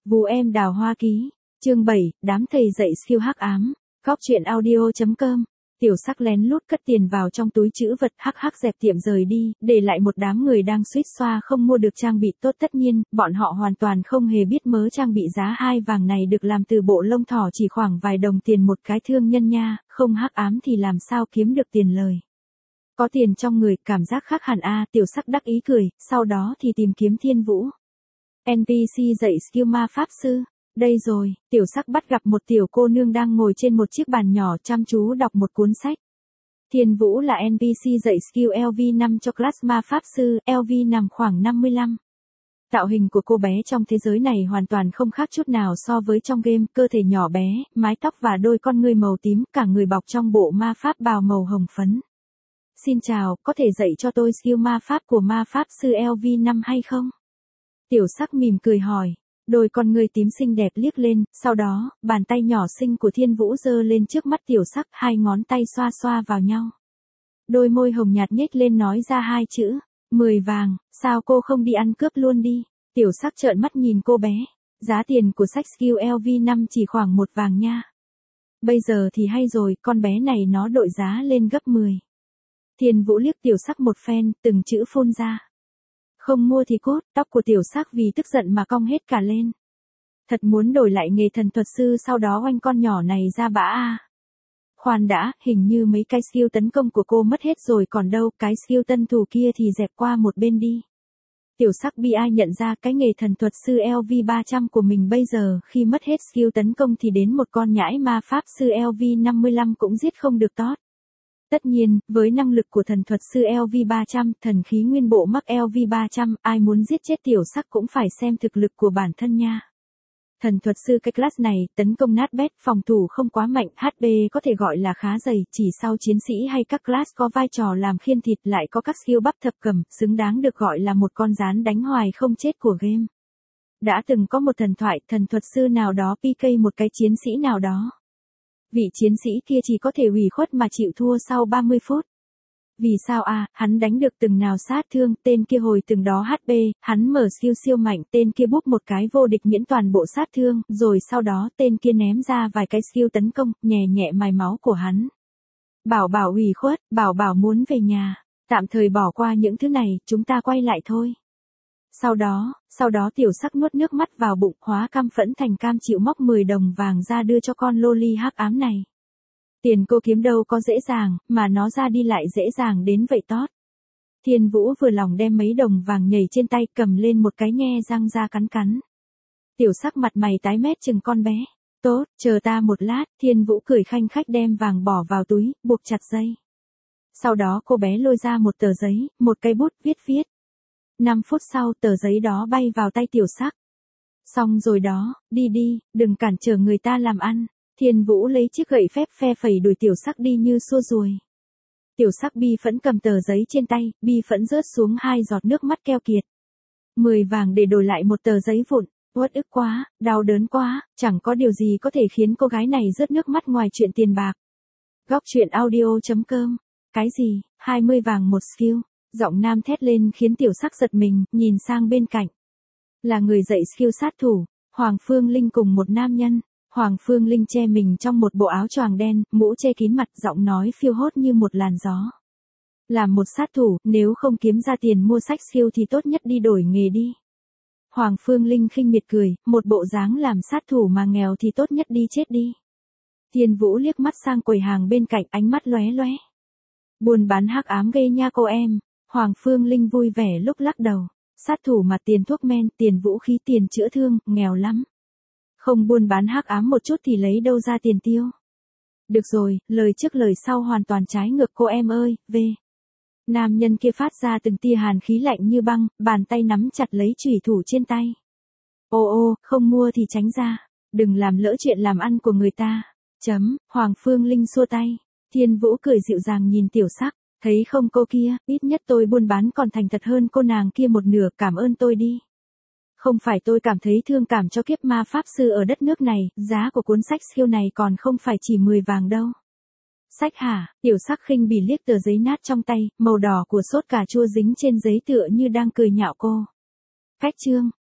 Vú em đào hoa ký, chương 7, đám thầy dạy skill hắc ám, góc truyện audio.com. Tiểu Sắc lén lút cất tiền vào trong túi trữ vật, hắc hắc dẹp tiệm rời đi, để lại một đám người đang suýt xoa không mua được trang bị tốt. Tất nhiên, bọn họ hoàn toàn không hề biết mớ trang bị giá 2 vàng này được làm từ bộ lông thỏ chỉ khoảng vài đồng tiền một cái thương nhân nha, không hắc ám thì làm sao kiếm được tiền lời. Có tiền trong người, cảm giác khác hẳn a. Tiểu Sắc đắc ý cười, sau đó thì tìm kiếm Thiên Vũ. NPC dạy skill ma pháp sư. Đây rồi, Tiểu Sắc bắt gặp một tiểu cô nương đang ngồi trên một chiếc bàn nhỏ chăm chú đọc một cuốn sách. Thiên Vũ là NPC dạy skill LV5 cho class ma pháp sư, LV nằm khoảng 55. Tạo hình của cô bé trong thế giới này hoàn toàn không khác chút nào so với trong game, cơ thể nhỏ bé, mái tóc và đôi con ngươi màu tím, cả người bọc trong bộ ma pháp bào màu hồng phấn. Xin chào, có thể dạy cho tôi skill ma pháp của ma pháp sư LV5 hay không? Tiểu Sắc mỉm cười hỏi. Đôi con ngươi tím xinh đẹp liếc lên, sau đó, bàn tay nhỏ xinh của Thiên Vũ giơ lên trước mắt Tiểu Sắc, hai ngón tay xoa xoa vào nhau. Đôi môi hồng nhạt nhếch lên nói ra hai chữ, 10 vàng, sao cô không đi ăn cướp luôn đi? Tiểu Sắc trợn mắt nhìn cô bé, giá tiền của sách skill LV5 chỉ khoảng 1 vàng nha. Bây giờ thì hay rồi, con bé này nó đội giá lên gấp 10. Thiên Vũ liếc Tiểu Sắc một phen, từng chữ phun ra. Không mua thì cút, tóc của Tiểu Sắc vì tức giận mà cong hết cả lên. Thật muốn đổi lại nghề thần thuật sư sau đó oanh con nhỏ này ra bã a. Khoan đã, hình như mấy cái skill tấn công của cô mất hết rồi còn đâu, cái skill tân thủ kia thì dẹp qua một bên đi. Tiểu Sắc bi ai nhận ra cái nghề thần thuật sư LV300 của mình bây giờ khi mất hết skill tấn công thì đến một con nhãi ma pháp sư LV55 cũng giết không được tót. Tất nhiên, với năng lực của thần thuật sư LV300, thần khí nguyên bộ mắc LV300, ai muốn giết chết Tiểu Sắc cũng phải xem thực lực của bản thân nha. Thần thuật sư cái class này, tấn công nát bét, phòng thủ không quá mạnh, HP có thể gọi là khá dày, chỉ sau chiến sĩ hay các class có vai trò làm khiên thịt lại có các skill bắp thập cẩm, xứng đáng được gọi là một con rán đánh hoài không chết của game. Đã từng có một thần thoại, thần thuật sư nào đó PK một cái chiến sĩ nào đó. Vị chiến sĩ kia chỉ có thể ủy khuất mà chịu thua sau 30 phút. Vì sao à, hắn đánh được từng nào sát thương, tên kia hồi từng đó HP, hắn mở skill siêu mạnh, tên kia búp một cái vô địch miễn toàn bộ sát thương, rồi sau đó tên kia ném ra vài cái skill tấn công, nhẹ nhẹ mài máu của hắn. Bảo bảo ủy khuất, bảo bảo muốn về nhà, tạm thời bỏ qua những thứ này, chúng ta quay lại thôi. Sau đó Tiểu Sắc nuốt nước mắt vào bụng, hóa cam phẫn thành cam chịu móc 10 đồng vàng ra đưa cho con loli hắc ám này. Tiền cô kiếm đâu có dễ dàng, mà nó ra đi lại dễ dàng đến vậy tót. Thiên Vũ vừa lòng đem mấy đồng vàng nhảy trên tay cầm lên một cái nhe răng ra cắn cắn. Tiểu Sắc mặt mày tái mét chừng con bé. Tốt, chờ ta một lát, Thiên Vũ cười khanh khách đem vàng bỏ vào túi, buộc chặt dây. Sau đó cô bé lôi ra một tờ giấy, một cây bút viết. 5 phút sau tờ giấy đó bay vào tay Tiểu Sắc. Xong rồi đó, đi, đừng cản trở người ta làm ăn. Thiên Vũ lấy chiếc gậy phép phe phẩy đuổi Tiểu Sắc đi như xua ruồi. Tiểu Sắc bi phẫn cầm tờ giấy trên tay, bi phẫn rớt xuống 2 giọt nước mắt keo kiệt. 10 vàng để đổi lại một tờ giấy vụn, uất ức quá, đau đớn quá, chẳng có điều gì có thể khiến cô gái này rớt nước mắt ngoài chuyện tiền bạc. Góc truyện audio.com. Cái gì, 20 vàng một skill? Giọng nam thét lên khiến Tiểu Sắc giật mình, nhìn sang bên cạnh. Là người dạy skill sát thủ, Hoàng Phương Linh cùng một nam nhân. Hoàng Phương Linh che mình trong một bộ áo choàng đen, mũ che kín mặt, giọng nói phiêu hốt như một làn gió. Làm một sát thủ, nếu không kiếm ra tiền mua sách skill thì tốt nhất đi đổi nghề đi. Hoàng Phương Linh khinh miệt cười, một bộ dáng làm sát thủ mà nghèo thì tốt nhất đi chết đi. Thiên Vũ liếc mắt sang quầy hàng bên cạnh, ánh mắt lóe lóe. Buôn bán hắc ám ghê nha cô em. Hoàng Phương Linh vui vẻ lúc lắc đầu. Sát thủ mà tiền thuốc men, tiền vũ khí, tiền chữa thương, nghèo lắm. Không buôn bán hắc ám một chút thì lấy đâu ra tiền tiêu. Được rồi, lời trước lời sau hoàn toàn trái ngược cô em ơi, về. Nam nhân kia phát ra từng tia hàn khí lạnh như băng, bàn tay nắm chặt lấy chủy thủ trên tay. Ô, không mua thì tránh ra. Đừng làm lỡ chuyện làm ăn của người ta. Hoàng Phương Linh xua tay. Thiên Vũ cười dịu dàng nhìn Tiểu Sắc. Thấy không cô kia, ít nhất tôi buôn bán còn thành thật hơn cô nàng kia một nửa, cảm ơn tôi đi. Không phải tôi cảm thấy thương cảm cho kiếp ma pháp sư ở đất nước này, giá của cuốn sách skill này còn không phải chỉ 10 vàng đâu. Sách hả? Tiểu Sắc khinh bỉ liếc tờ giấy nát trong tay, màu đỏ của sốt cà chua dính trên giấy tựa như đang cười nhạo cô. Cách chương,